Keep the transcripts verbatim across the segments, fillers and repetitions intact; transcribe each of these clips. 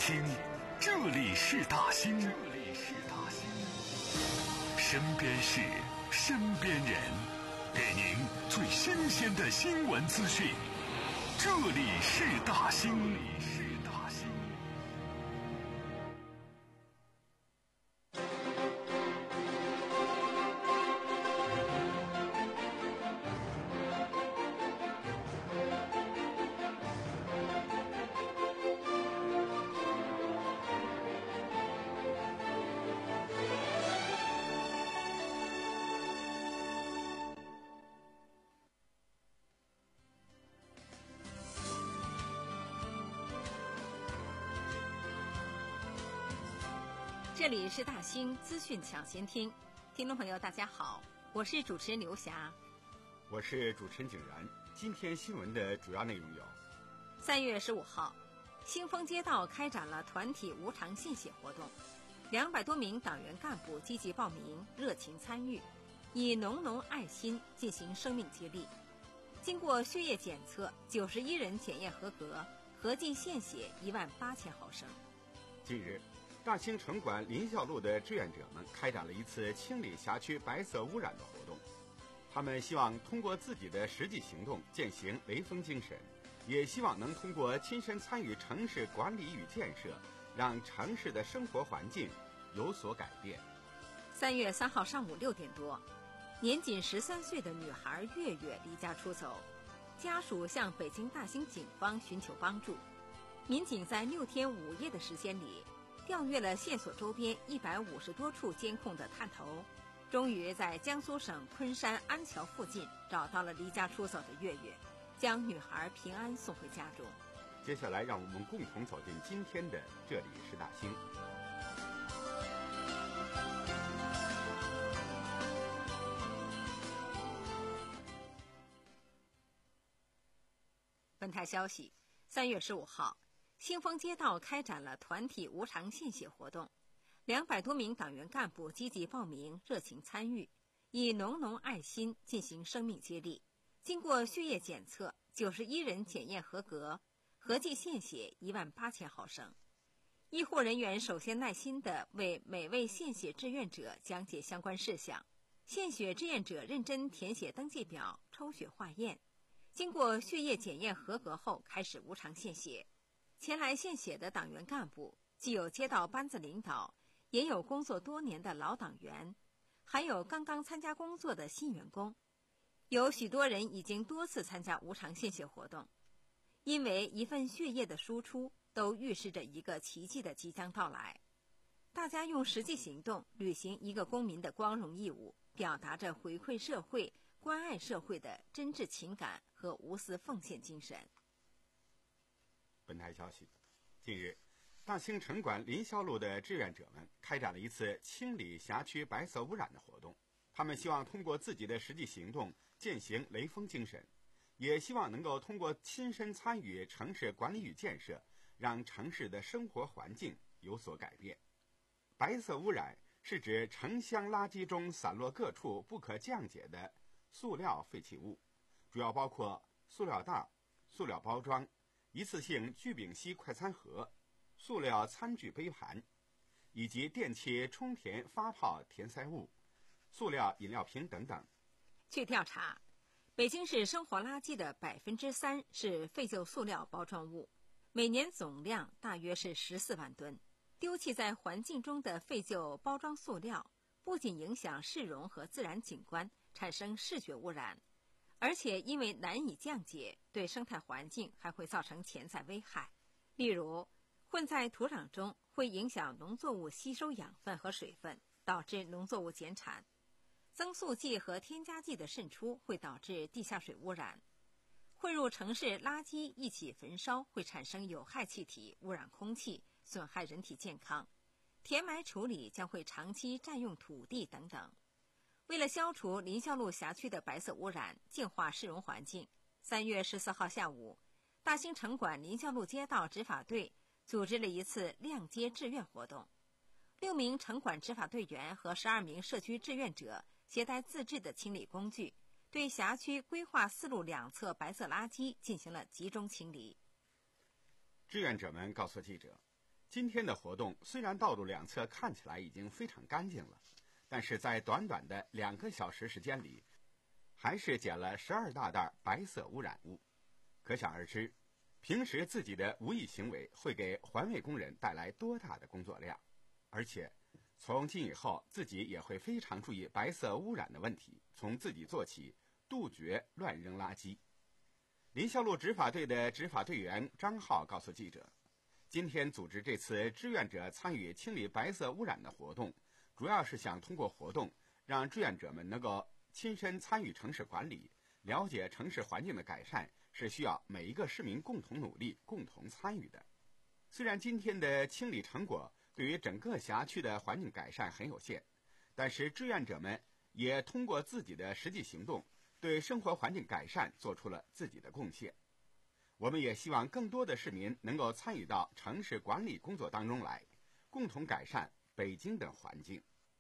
听，这里是大兴，这里是大兴，身边事，身边人，给您最新鲜的新闻资讯。这里是大兴，这里是大兴。 这里是大兴资讯抢先听，听众朋友大家好，我是主持人刘霞， 我是主持人景然。今天新闻的主要内容有： 三月十五号，新丰街道开展了团体无偿献血活动，两百多名党员干部积极报名，热情参与，以浓浓爱心进行生命接力。经过血液检测，九十一人检验合格，合计献血一万八千毫升。 近日，大兴城管林孝路的志愿者们开展了一次清理辖区白色污染的活动。他们希望通过自己的实际行动践行雷锋精神，也希望能通过亲身参与城市管理与建设，让城市的生活环境有所改变。 三月三号上午六点多，年仅十三岁的女孩月月离家出走，家属向北京大兴警方寻求帮助。民警在六天五夜的时间里，调阅了线索周边一百五十多处监控的探头，终于在江苏省昆山安桥附近找到了离家出走的月月，将女孩平安送回家中。 接下来让我们共同走进今天的这里是大兴。 本台消息，三月十五号，新丰街道开展了团体无偿献血活动，两百多名党员干部积极报名，热情参与，以浓浓爱心进行生命接力。经过血液检测，九十一人检验合格，合计献血一万八千毫升。医护人员首先耐心地为每位献血志愿者讲解相关事项，献血志愿者认真填写登记表，抽血化验。经过血液检验合格后，开始无偿献血。前来献血的党员干部，既有街道班子领导，也有工作多年的老党员，还有刚刚参加工作的新员工。有许多人已经多次参加无偿献血活动，因为一份血液的输出都预示着一个奇迹的即将到来。大家用实际行动履行一个公民的光荣义务，表达着回馈社会、关爱社会的真挚情感和无私奉献精神。 本台消息，近日，大兴城管林孝路的志愿者们开展了一次清理辖区白色污染的活动。他们希望通过自己的实际行动践行雷锋精神，也希望能够通过亲身参与城市管理与建设，让城市的生活环境有所改变。白色污染是指城乡垃圾中散落各处不可降解的塑料废弃物，主要包括塑料袋、塑料包装、一次性聚丙烯快餐盒、塑料餐具杯盘，以及电器充填发泡填塞物、塑料饮料瓶等等。 据调查，北京市生活垃圾的百分之三是废旧塑料包装物，每年总量大约是十四万吨。丢弃在环境中的废旧包装塑料，不仅影响市容和自然景观，产生视觉污染，而且因为难以降解，对生态环境还会造成潜在危害。例如，混在土壤中会影响农作物吸收养分和水分，导致农作物减产。增速剂和添加剂的渗出会导致地下水污染。混入城市垃圾一起焚烧会产生有害气体，污染空气，损害人体健康。填埋处理将会长期占用土地等等。为了消除林孝路辖区的白色污染，净化市容环境，三月十四号下午，大兴城管林孝路街道执法队组织了一次亮街志愿活动。六名城管执法队员和十二名社区志愿者携带自制的清理工具，对辖区规划四路两侧白色垃圾进行了集中清理。 志愿者们告诉记者， 今天的活动虽然道路两侧看起来已经非常干净了，但是在短短的两个小时时间里，还是捡了十二大袋白色污染物。可想而知，平时自己的无意行为会给环卫工人带来多大的工作量。而且从今以后，自己也会非常注意白色污染的问题，从自己做起，杜绝乱扔垃圾。林霄路执法队的执法队员张浩告诉记者，今天组织这次志愿者参与清理白色污染的活动，主要是想通过活动让志愿者们能够亲身参与城市管理，了解城市环境的改善是需要每一个市民共同努力、共同参与的。虽然今天的清理成果对于整个辖区的环境改善很有限，但是志愿者们也通过自己的实际行动，对生活环境改善做出了自己的贡献。我们也希望更多的市民能够参与到城市管理工作当中来，共同改善北京的环境。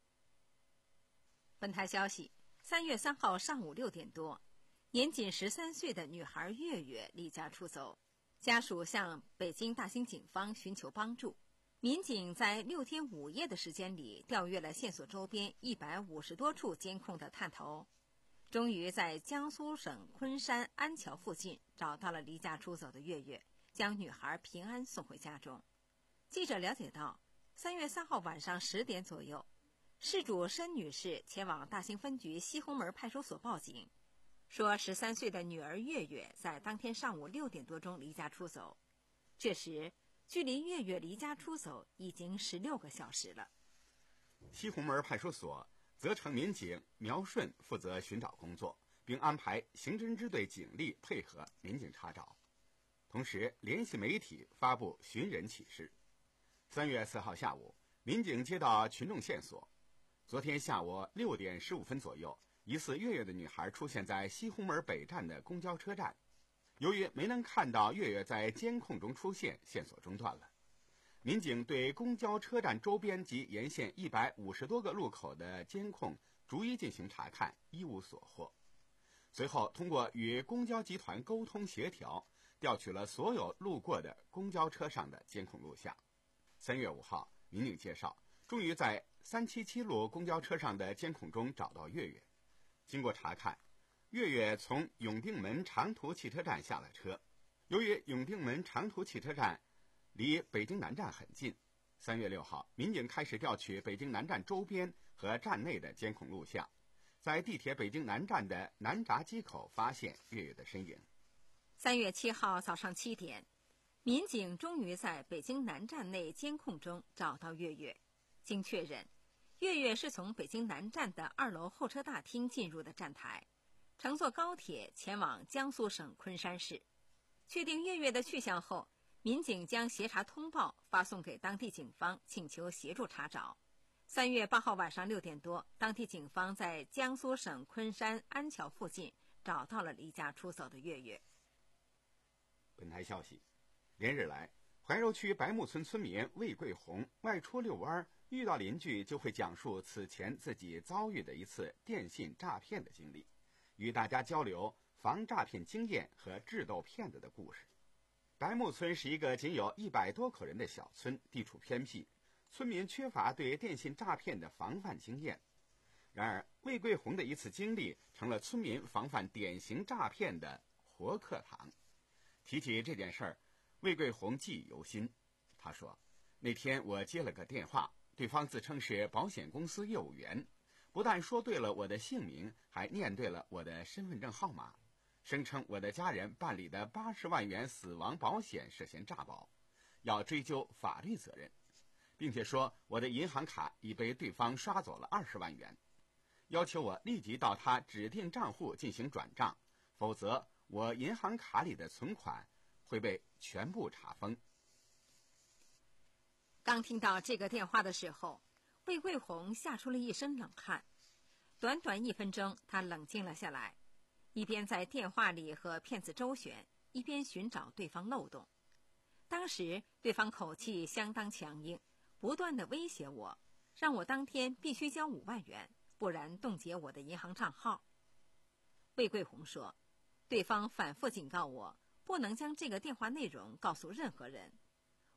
本台消息，三月三号上午六点多，年仅十三岁的女孩月月离家出走，家属向北京大兴警方寻求帮助。民警在六天五夜的时间里，调阅了线索周边一百五十多处监控的探头，终于在江苏省昆山安桥附近找到了离家出走的月月，将女孩平安送回家中。记者了解到，三月三号晚上十点左右，事主申女士前往大兴分局西红门派出所报警，说十三岁的女儿月月在当天上午六点多钟离家出走。这时距离月月离家出走已经十六个小时了。 西红门派出所责成民警苗顺负责寻找工作，并安排刑侦支队警力配合民警查找，同时联系媒体发布寻人启事。三月四号下午，民警接到群众线索，昨天下午六点十五分左右，疑似月月的女孩出现在西红门北站的公交车站。由于没能看到月月在监控中出现，线索中断了。民警对公交车站周边及沿线一百五十多个路口的监控逐一进行查看，一无所获。随后通过与公交集团沟通协调，调取了所有路过的公交车上的监控录像。三月五号，民警介绍，终于在三七七路公交车上的监控中找到月月。经过查看，月月从永定门长途汽车站下了车。由于永定门长途汽车站离北京南站很近，三月六号，民警开始调取北京南站周边和站内的监控录像，在地铁北京南站的南闸机口发现月月的身影。 三月七号早上七点，民警终于在北京南站内监控中找到月月。经确认，月月是从北京南站的二楼候车大厅进入的站台，乘坐高铁前往江苏省昆山市。确定月月的去向后，民警将协查通报发送给当地警方，请求协助查找。三月八号晚上六点多，当地警方在江苏省昆山安桥附近找到了离家出走的月月。 本台消息，连日来，怀柔区白木村村民魏桂红外出遛弯，遇到邻居就会讲述此前自己遭遇的一次电信诈骗的经历，与大家交流防诈骗经验和智斗骗子的故事。白木村是一个仅有一百多口人的小村，地处偏僻，村民缺乏对电信诈骗的防范经验。然而，魏桂红的一次经历成了村民防范典型诈骗的活课堂。提起这件事儿，魏桂红记忆犹新。他说，那天我接了个电话，对方自称是保险公司业务员，不但说对了我的姓名，还念对了我的身份证号码，声称我的家人办理的八十万元死亡保险涉嫌诈保，要追究法律责任，并且说我的银行卡已被对方刷走了二十万元，要求我立即到他指定账户进行转账，否则我银行卡里的存款会被全部查封。 刚听到这个电话的时候，魏桂红吓出了一身冷汗。短短一分钟，他冷静了下来，一边在电话里和骗子周旋，一边寻找对方漏洞。当时对方口气相当强硬，不断地威胁我，让我当天必须交五万元，不然冻结我的银行账号。魏桂红说，对方反复警告我，不能将这个电话内容告诉任何人。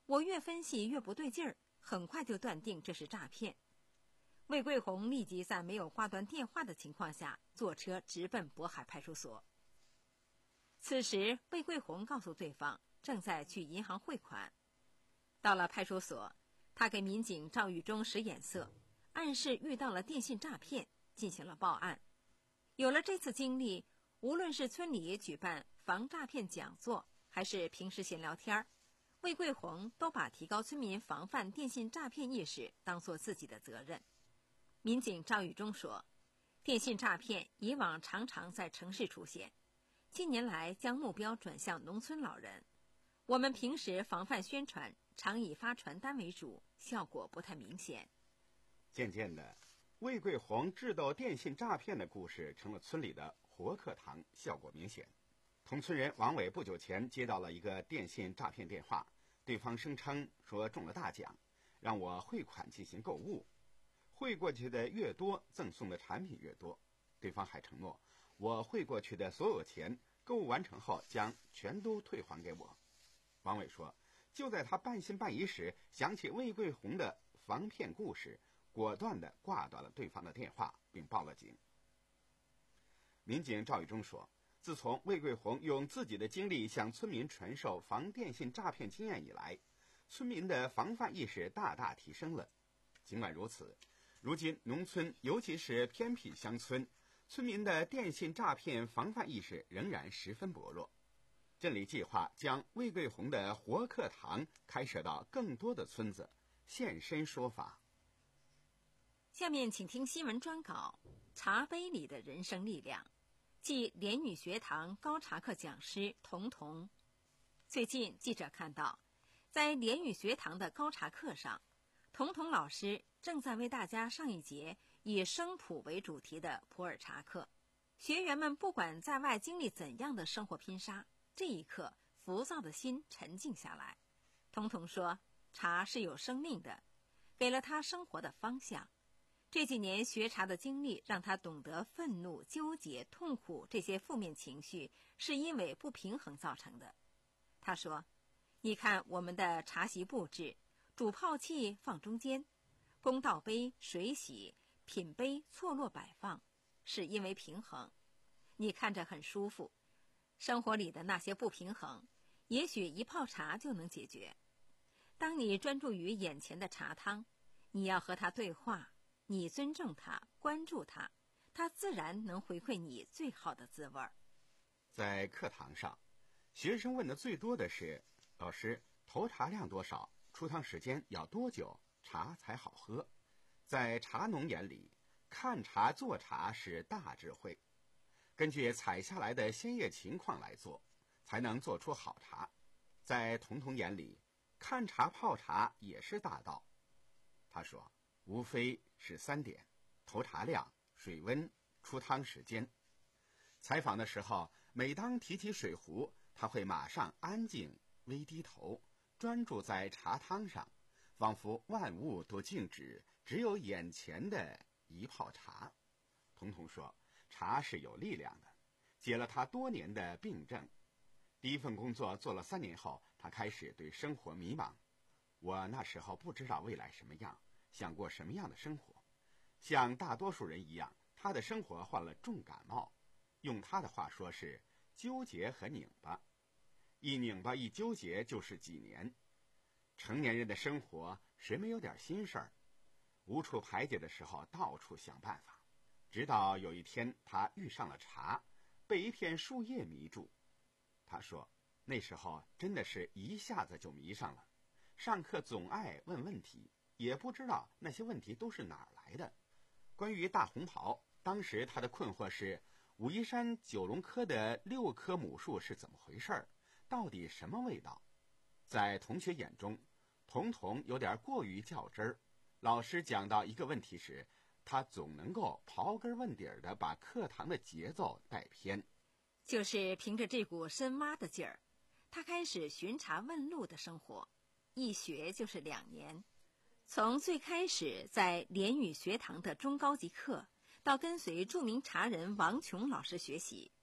我越分析越不对劲儿，很快就断定这是诈骗。魏桂红立即在没有挂断电话的情况下，坐车直奔渤海派出所。此时，魏桂红告诉对方正在去银行汇款。到了派出所，他给民警赵玉忠使眼色，暗示遇到了电信诈骗，进行了报案。有了这次经历，无论是村里举办防诈骗讲座，还是平时闲聊天，魏桂红都把提高村民防范电信诈骗意识当作自己的责任。民警赵玉忠说，电信诈骗以往常常在城市出现，近年来将目标转向农村老人。我们平时防范宣传常以发传单为主，效果不太明显。 渐渐的，魏桂红智斗电信诈骗的故事成了村里的活课堂，效果明显。同村人王伟不久前接到了一个电信诈骗电话，对方声称说中了大奖，让我汇款进行购物，汇过去的越多，赠送的产品越多。对方还承诺，我汇过去的所有钱，购物完成后将全都退还给我。王伟说，就在他半信半疑时，想起魏桂红的防骗故事，果断地挂断了对方的电话，并报了警。民警赵玉忠说，自从魏桂红用自己的经历向村民传授防电信诈骗经验以来，村民的防范意识大大提升了。尽管如此，如今农村，尤其是偏僻乡村，村民的电信诈骗防范意识仍然十分薄弱。镇里计划将魏桂红的活课堂开设到更多的村子，现身说法。 下面请听新闻专稿《茶杯里的人生力量》，即联语学堂高茶课讲师童童。最近记者看到，在联语学堂的高茶课上，童童老师正在为大家上一节以生普为主题的普洱茶课。学员们不管在外经历怎样的生活拼杀，这一刻浮躁的心沉静下来。童童说，茶是有生命的，给了他生活的方向。这几年学茶的经历让他懂得愤怒、纠结、痛苦这些负面情绪是因为不平衡造成的。他说，你看我们的茶席布置，煮泡器放中间，公道杯、水洗、品杯错落摆放，是因为平衡。你看着很舒服，生活里的那些不平衡，也许一泡茶就能解决。当你专注于眼前的茶汤，你要和他对话，你尊重他，关注他，他自然能回馈你最好的滋味。 在课堂上，学生问的最多的是，老师，投茶量多少？出汤时间要多久？茶才好喝？在茶农眼里，看茶做茶是大智慧，根据采下来的鲜叶情况来做，才能做出好茶。在童童眼里，看茶泡茶也是大道。他说，无非是三点：投茶量、水温、出汤时间。采访的时候，每当提起水壶，他会马上安静微低头，专注在茶汤上，仿佛万物都静止，只有眼前的一泡茶。童童说，茶是有力量的，解了他多年的病症。第一份工作做了三年后，他开始对生活迷茫。我那时候不知道未来什么样，想过什么样的生活。像大多数人一样，他的生活患了重感冒，用他的话说是纠结和拧巴，一拧巴一纠结就是几年。成年人的生活，谁没有点心事儿？无处排解的时候，到处想办法。直到有一天，他遇上了茶，被一片树叶迷住。他说，那时候真的是一下子就迷上了。上课总爱问问题，也不知道那些问题都是哪儿来的。关于大红袍，当时他的困惑是，武夷山九龙科的六棵母树是怎么回事儿？到底什么味道？在同学眼中，童童有点过于较真儿。老师讲到一个问题时，他总能够刨根问底儿的把课堂的节奏带偏。 就是凭着这股深挖的劲儿，他开始巡查问路的生活，一学就是两年。从最开始在联语学堂的中高级课，到跟随著名茶人王琼老师学习，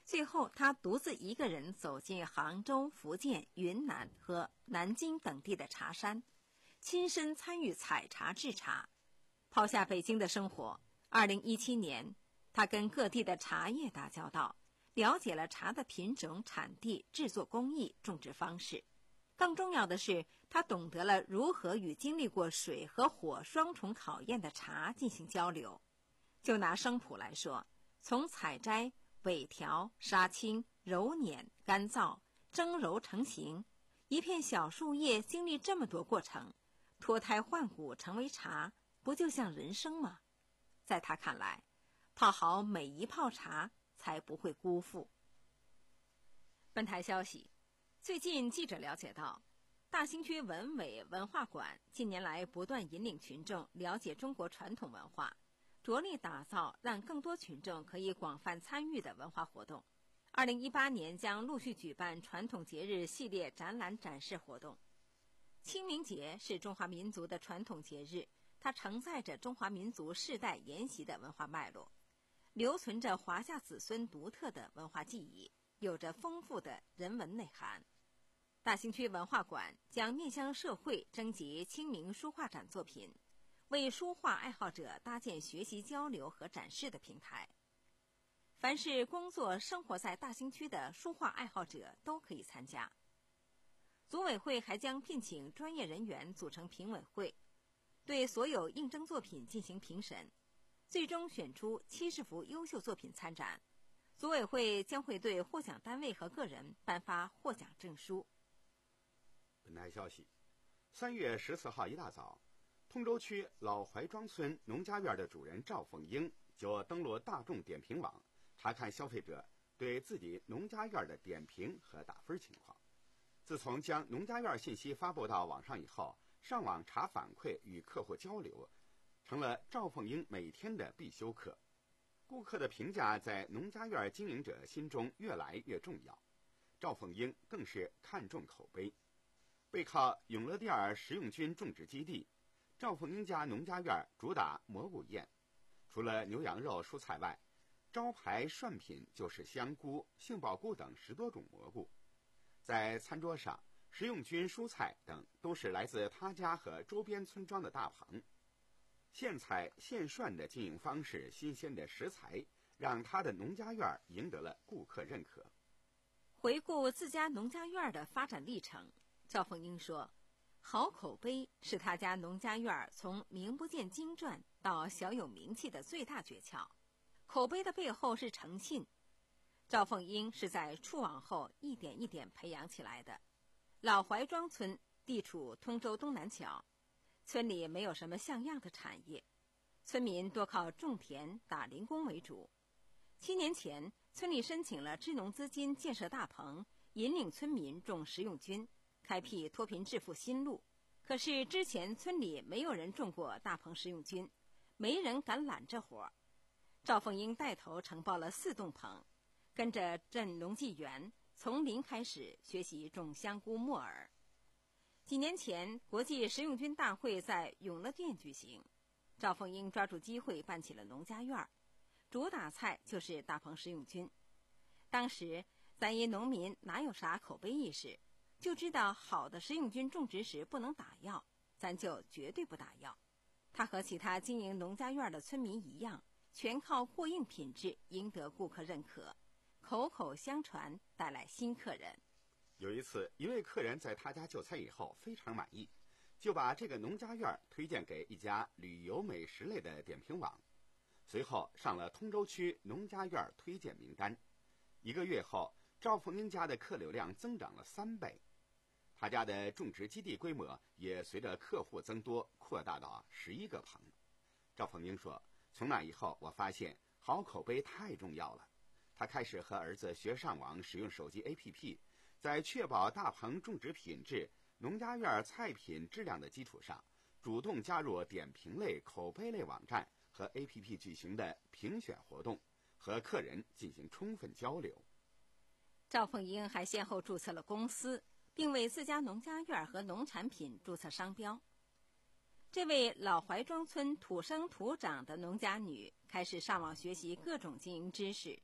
最后，他独自一个人走进杭州、福建、云南和南京等地的茶山，亲身参与采茶制茶。抛下北京的生活，二零一七年，他跟各地的茶叶打交道，了解了茶的品种、产地、制作工艺、种植方式。更重要的是，他懂得了如何与经历过水和火双重考验的茶进行交流。就拿生普来说，从采摘、萎条、杀青、揉捻、干燥、蒸揉成型，一片小树叶经历这么多过程，脱胎换骨成为茶，不就像人生吗？在他看来，泡好每一泡茶才不会辜负。本台消息，最近记者了解到，大兴区文委文化馆近年来不断引领群众了解中国传统文化，着力打造让更多群众可以广泛参与的文化活动。二零一八年将陆续举办传统节日系列展览展示活动。清明节是中华民族的传统节日，它承载着中华民族世代沿袭的文化脉络，留存着华夏子孙独特的文化记忆，有着丰富的人文内涵。大兴区文化馆将面向社会征集清明书画展作品，为书画爱好者搭建学习交流和展示的平台。凡是工作生活在大兴区的书画爱好者都可以参加。组委会还将聘请专业人员组成评委会，对所有应征作品进行评审，最终选出七十幅优秀作品参展。组委会将会对获奖单位和个人颁发获奖证书。 本台消息，三月十四号一大早，通州区老怀庄村农家院的主人赵凤英就登录大众点评网，查看消费者对自己农家院的点评和打分情况。自从将农家院信息发布到网上以后，上网查反馈与客户交流成了赵凤英每天的必修课。顾客的评价在农家院经营者心中越来越重要，赵凤英更是看重口碑。背靠永乐店食用菌种植基地，赵凤英家农家院主打蘑菇宴，除了牛羊肉、蔬菜外，招牌涮品就是香菇、杏鲍菇等十多种蘑菇。在餐桌上，食用菌、蔬菜等都是来自他家和周边村庄的大棚。现采现涮的经营方式，新鲜的食材，让他的农家院赢得了顾客认可。 回顾自家农家院的发展历程，赵凤英说，好口碑是他家农家院从名不见经传到小有名气的最大诀窍。口碑的背后是诚信，赵凤英是在触网后一点一点培养起来的。老怀庄村地处通州东南角，村里没有什么像样的产业，村民多靠种田打零工为主。七年前，村里申请了支农资金建设大棚，引领村民种食用菌，开辟脱贫致富新路。可是之前村里没有人种过大棚食用菌，没人敢揽这活。赵凤英带头承包了四栋棚，跟着镇农技园从零开始学习种香菇、木耳。几年前，国际食用菌大会在永乐店举行，赵凤英抓住机会办起了农家院，主打菜就是大棚食用菌。当时咱一农民哪有啥口碑意识，就知道好的食用菌种植时不能打药，咱就绝对不打药。他和其他经营农家院的村民一样，全靠过硬品质赢得顾客认可，口口相传带来新客人。 有一次，一位客人在他家就餐以后非常满意，就把这个农家院推荐给一家旅游美食类的点评网，随后上了通州区农家院推荐名单。一个月后，赵凤英家的客流量增长了三倍，他家的种植基地规模也随着客户增多扩大到十一个棚。赵凤英说，从那以后我发现好口碑太重要了，他开始和儿子学上网使用手机 A P P， 在确保大棚种植品质、农家院菜品质量的基础上，主动加入点评类、口碑类网站和 A P P 举行的评选活动，和客人进行充分交流。 赵凤英还先后注册了公司，并为自家农家院和农产品注册商标。这位老怀庄村土生土长的农家女开始上网学习各种经营知识，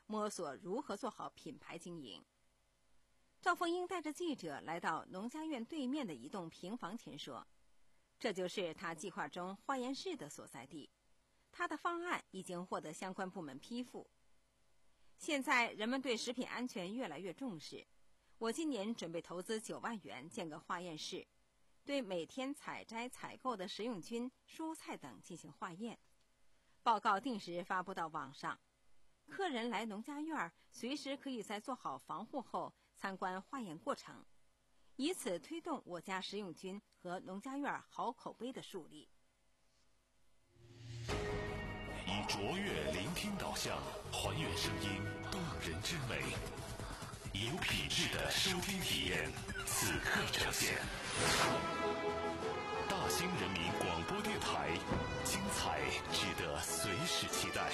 摸索如何做好品牌经营。赵凤英带着记者来到农家院对面的一栋平房前说，这就是他计划中化验室的所在地，他的方案已经获得相关部门批复。现在人们对食品安全越来越重视，我今年准备投资九万元建个化验室，对每天采摘采购的食用菌、蔬菜等进行化验，报告定时发布到网上。客人来农家院随时可以在做好防护后参观化验过程，以此推动我家食用菌和农家院好口碑的树立。 以卓越聆听导向，还原声音动人之美，有品质的收听体验，此刻呈现。大兴人民广播电台，精彩值得随时期待。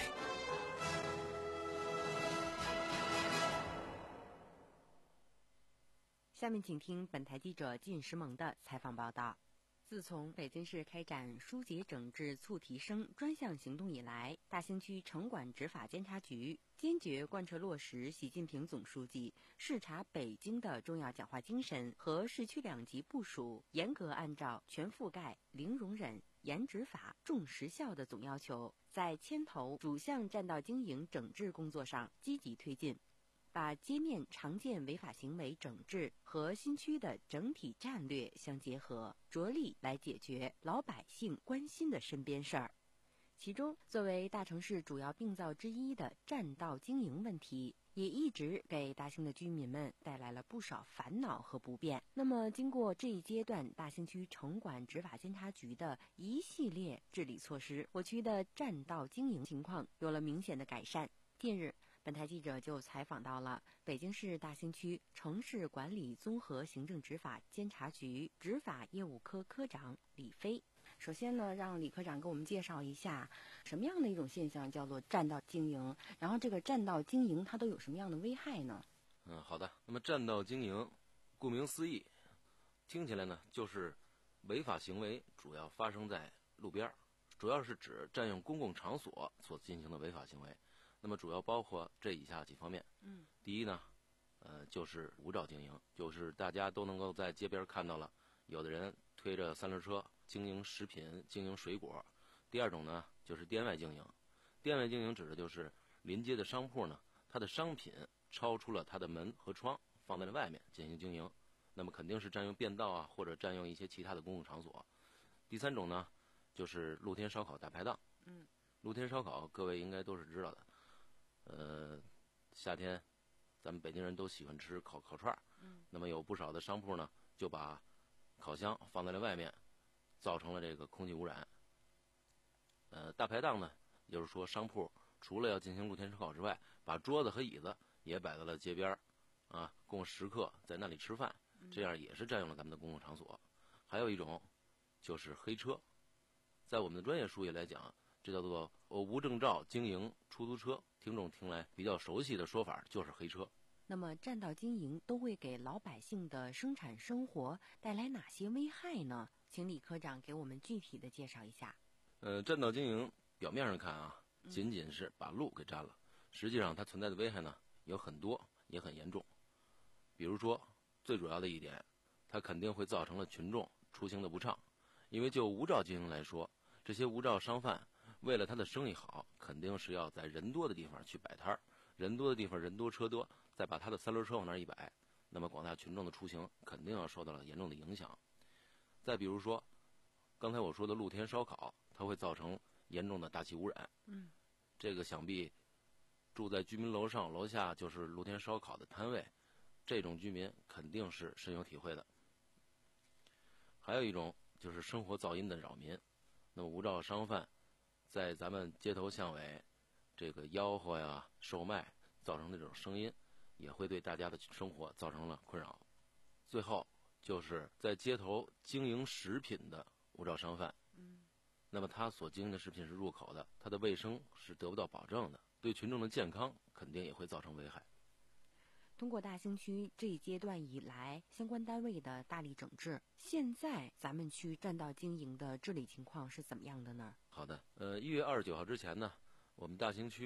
下面请听本台记者靳时萌的采访报道。自从北京市开展疏解整治促提升专项行动以来，大兴区城管执法监察局坚决贯彻落实习近平总书记视察北京的重要讲话精神和市区两级部署，严格按照全覆盖、零容忍、严执法、重实效的总要求，在牵头主项占道经营整治工作上积极推进，把街面常见违法行为整治和新区的整体战略相结合，着力来解决老百姓关心的身边事儿。其中，作为大城市主要病灶之一的占道经营问题，也一直给大兴的居民们带来了不少烦恼和不便。那么，经过这一阶段大兴区城管执法监察局的一系列治理措施，我区的占道经营情况有了明显的改善。近日，本台记者就采访到了北京市大兴区城市管理综合行政执法监察局执法业务科科长李飞。首先呢，让李科长给我们介绍一下什么样的一种现象叫做占道经营，然后这个占道经营它都有什么样的危害呢？ 嗯，好的。那么占道经营，顾名思义，听起来呢就是违法行为主要发生在路边，主要是指占用公共场所所进行的违法行为。那么主要包括这以下几方面。 嗯， 第一呢，呃，就是无照经营，就是大家都能够在街边看到了，有的人推着三轮车经营食品、经营水果。第二种呢，就是店外经营。店外经营指的就是临街的商铺呢，它的商品超出了它的门和窗，放在了外面进行经营，那么肯定是占用便道啊，或者占用一些其他的公共场所。第三种呢，就是露天烧烤大排档。 嗯， 露天烧烤各位应该都是知道的。呃，夏天咱们北京人都喜欢吃烤烤串儿， 嗯， 那么有不少的商铺呢，就把烤箱放在了外面，造成了这个空气污染。呃，大排档呢，也就是说商铺除了要进行露天烧烤之外，把桌子和椅子也摆在了街边，啊，供食客在那里吃饭，这样也是占用了咱们的公共场所。还有一种就是黑车，在我们的专业术语来讲，这叫做无证照经营出租车，听众听来比较熟悉的说法就是黑车。 那么占道经营都会给老百姓的生产生活带来哪些危害呢？请李科长给我们具体的介绍一下。 呃，占道经营表面上看啊，仅仅是把路给占了，实际上它存在的危害呢有很多，也很严重。比如说，最主要的一点，它肯定会造成了群众出行的不畅，因为就无照经营来说，这些无照商贩为了他的生意好，肯定是要在人多的地方去摆摊儿，人多的地方人多车多，再把他的三轮车往那儿一摆，那么广大群众的出行肯定要受到了严重的影响。再比如说，刚才我说的露天烧烤，它会造成严重的大气污染。 嗯， 这个想必住在居民楼上楼下就是露天烧烤的摊位，这种居民肯定是深有体会的。还有一种就是生活噪音的扰民，那么无照商贩在咱们街头巷尾这个吆喝呀、售卖，造成的这种声音，也会对大家的生活造成了困扰。最后就是在街头经营食品的无照商贩， 嗯， 那么他所经营的食品是入口的，他的卫生是得不到保证的，对群众的健康肯定也会造成危害。 通过大兴区这一阶段以来相关单位的大力整治，现在咱们区占道经营的治理情况是怎么样的呢？ 好的，呃，一月二十九号之前呢，我们大兴区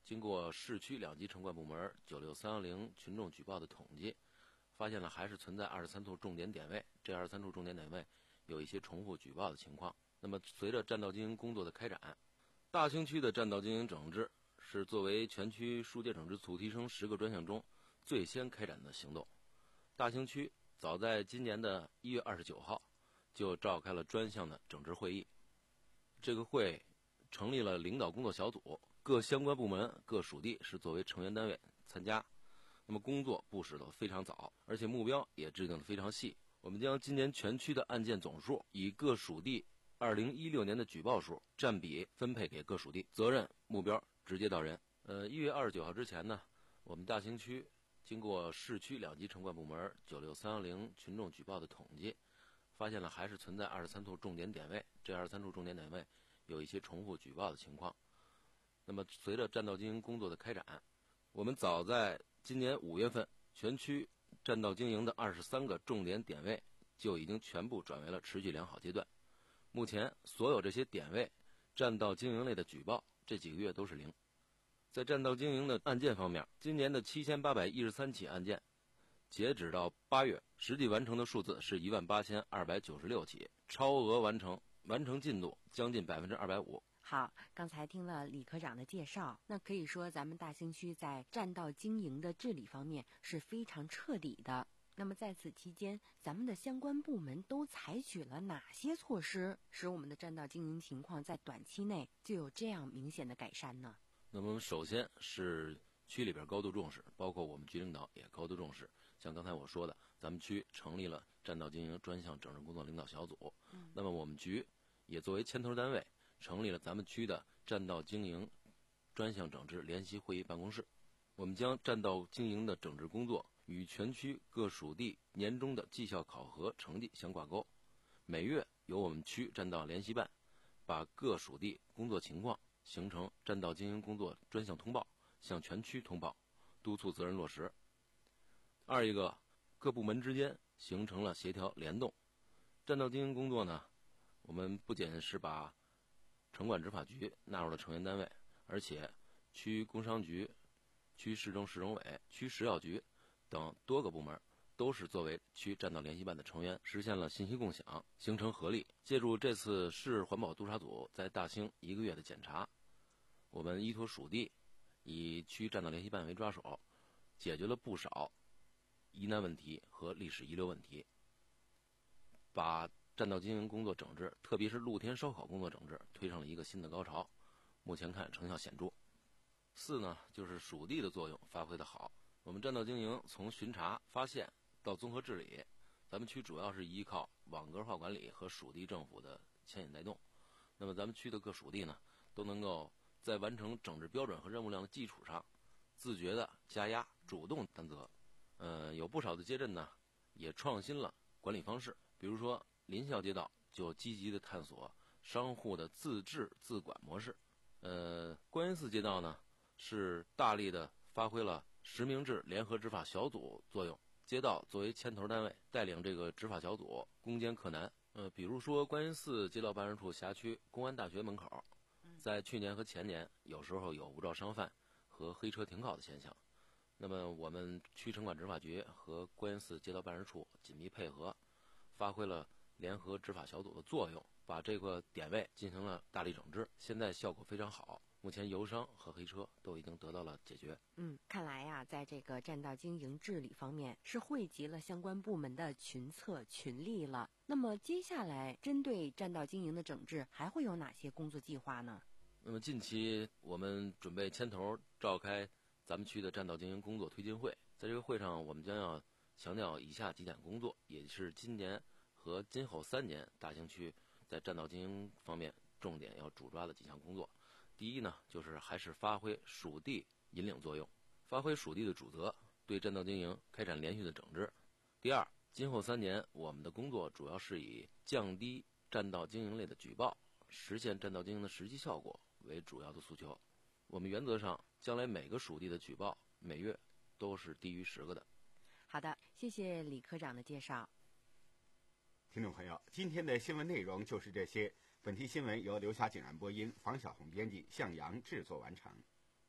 经过市区两级城管部门九六三幺零群众举报的统计，发现了还是存在二十三处重点点位，这二十三处重点点位有一些重复举报的情况。那么随着占道经营工作的开展，大兴区的占道经营整治是作为全区疏解整治促提升十个专项中最先开展的行动。大兴区早在今年的一月二十九号就召开了专项的整治会议，这个会成立了领导工作小组，各相关部门各属地是作为成员单位参加。那么工作部署的非常早，而且目标也制定的非常细。我们将今年全区的案件总数以各属地二零一六年的举报数占比分配给各属地，责任目标直接到人。呃，一月二十九号之前呢，我们大兴区经过市区两级城管部门九六三幺零群众举报的统计，发现了还是存在二十三处重点点位，这二十三处重点点位有一些重复举报的情况。那么随着占道经营工作的开展，我们早在今年五月份，全区占道经营的二十三个重点点位就已经全部转为了持续良好阶段。目前所有这些点位占道经营类的举报这几个月都是零。在占道经营的案件方面，今年的七千八百一十三起案件，截止到八月，实际完成的数字是一万八千二百九十六起，超额完成，完成进度将近百分之二百五。 好，刚才听了李科长的介绍，那可以说咱们大兴区在占道经营的治理方面是非常彻底的。那么在此期间，咱们的相关部门都采取了哪些措施，使我们的占道经营情况在短期内就有这样明显的改善呢？ 那么首先是区里边高度重视，包括我们局领导也高度重视。像刚才我说的，咱们区成立了占道经营专项整治工作领导小组，嗯、那么我们局也作为牵头单位，成立了咱们区的占道经营专项整治联席会议办公室。我们将占道经营的整治工作与全区各属地年终的绩效考核成绩相挂钩，每月由我们区占道联席办把各属地工作情况形成占道经营工作专项通报，向全区通报，督促责任落实。二一个，各部门之间形成了协调联动。占道经营工作呢，我们不仅是把城管执法局纳入了成员单位，而且区工商局、区市政市政委、区食药局等多个部门都是作为区占道联席办的成员，实现了信息共享，形成合力。借助这次市环保督察组在大兴一个月的检查，我们依托属地，以区占道联席办为抓手，解决了不少疑难问题和历史遗留问题，把占道经营工作整治，特别是露天烧烤工作整治推上了一个新的高潮，目前看成效显著。四呢，就是属地的作用发挥得好。我们占道经营从巡查发现到综合治理，咱们区主要是依靠网格化管理和属地政府的牵引带动。那么咱们区的各属地呢，都能够在完成整治标准和任务量的基础上，自觉的加压，主动担责。呃，有不少的街镇呢，也创新了管理方式，比如说临校街道就积极的探索商户的自治自管模式。呃，观音寺街道呢，是大力的发挥了实名制联合执法小组作用，街道作为牵头单位，带领这个执法小组攻坚克难。呃，比如说观音寺街道办事处辖区公安大学门口，在去年和前年有时候有无照商贩和黑车停靠的现象。那么我们区城管执法局和观音寺街道办事处紧密配合，发挥了联合执法小组的作用，把这个点位进行了大力整治，现在效果非常好。目前游商和黑车都已经得到了解决。 嗯，看来呀、啊，在这个占道经营治理方面是汇集了相关部门的群策群力了。那么接下来针对占道经营的整治，还会有哪些工作计划呢？ 那么近期我们准备牵头召开咱们区的占道经营工作推进会，在这个会上，我们将要强调以下几点工作，也是今年和今后三年大兴区在占道经营方面重点要主抓的几项工作。第一呢，就是还是发挥属地引领作用，发挥属地的主责，对占道经营开展连续的整治。第二，今后三年我们的工作主要是以降低占道经营类的举报，实现占道经营的实际效果为主要的诉求。我们原则上将来每个属地的举报每月都是低于十个的。 好的，谢谢李科长的介绍。 听众朋友，今天的新闻内容就是这些。本期新闻由刘霞、景然播音，房小红编辑，向阳制作完成。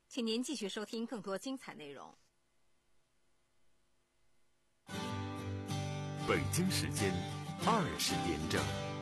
请您继续收听更多精彩内容。 北京时间二十点整。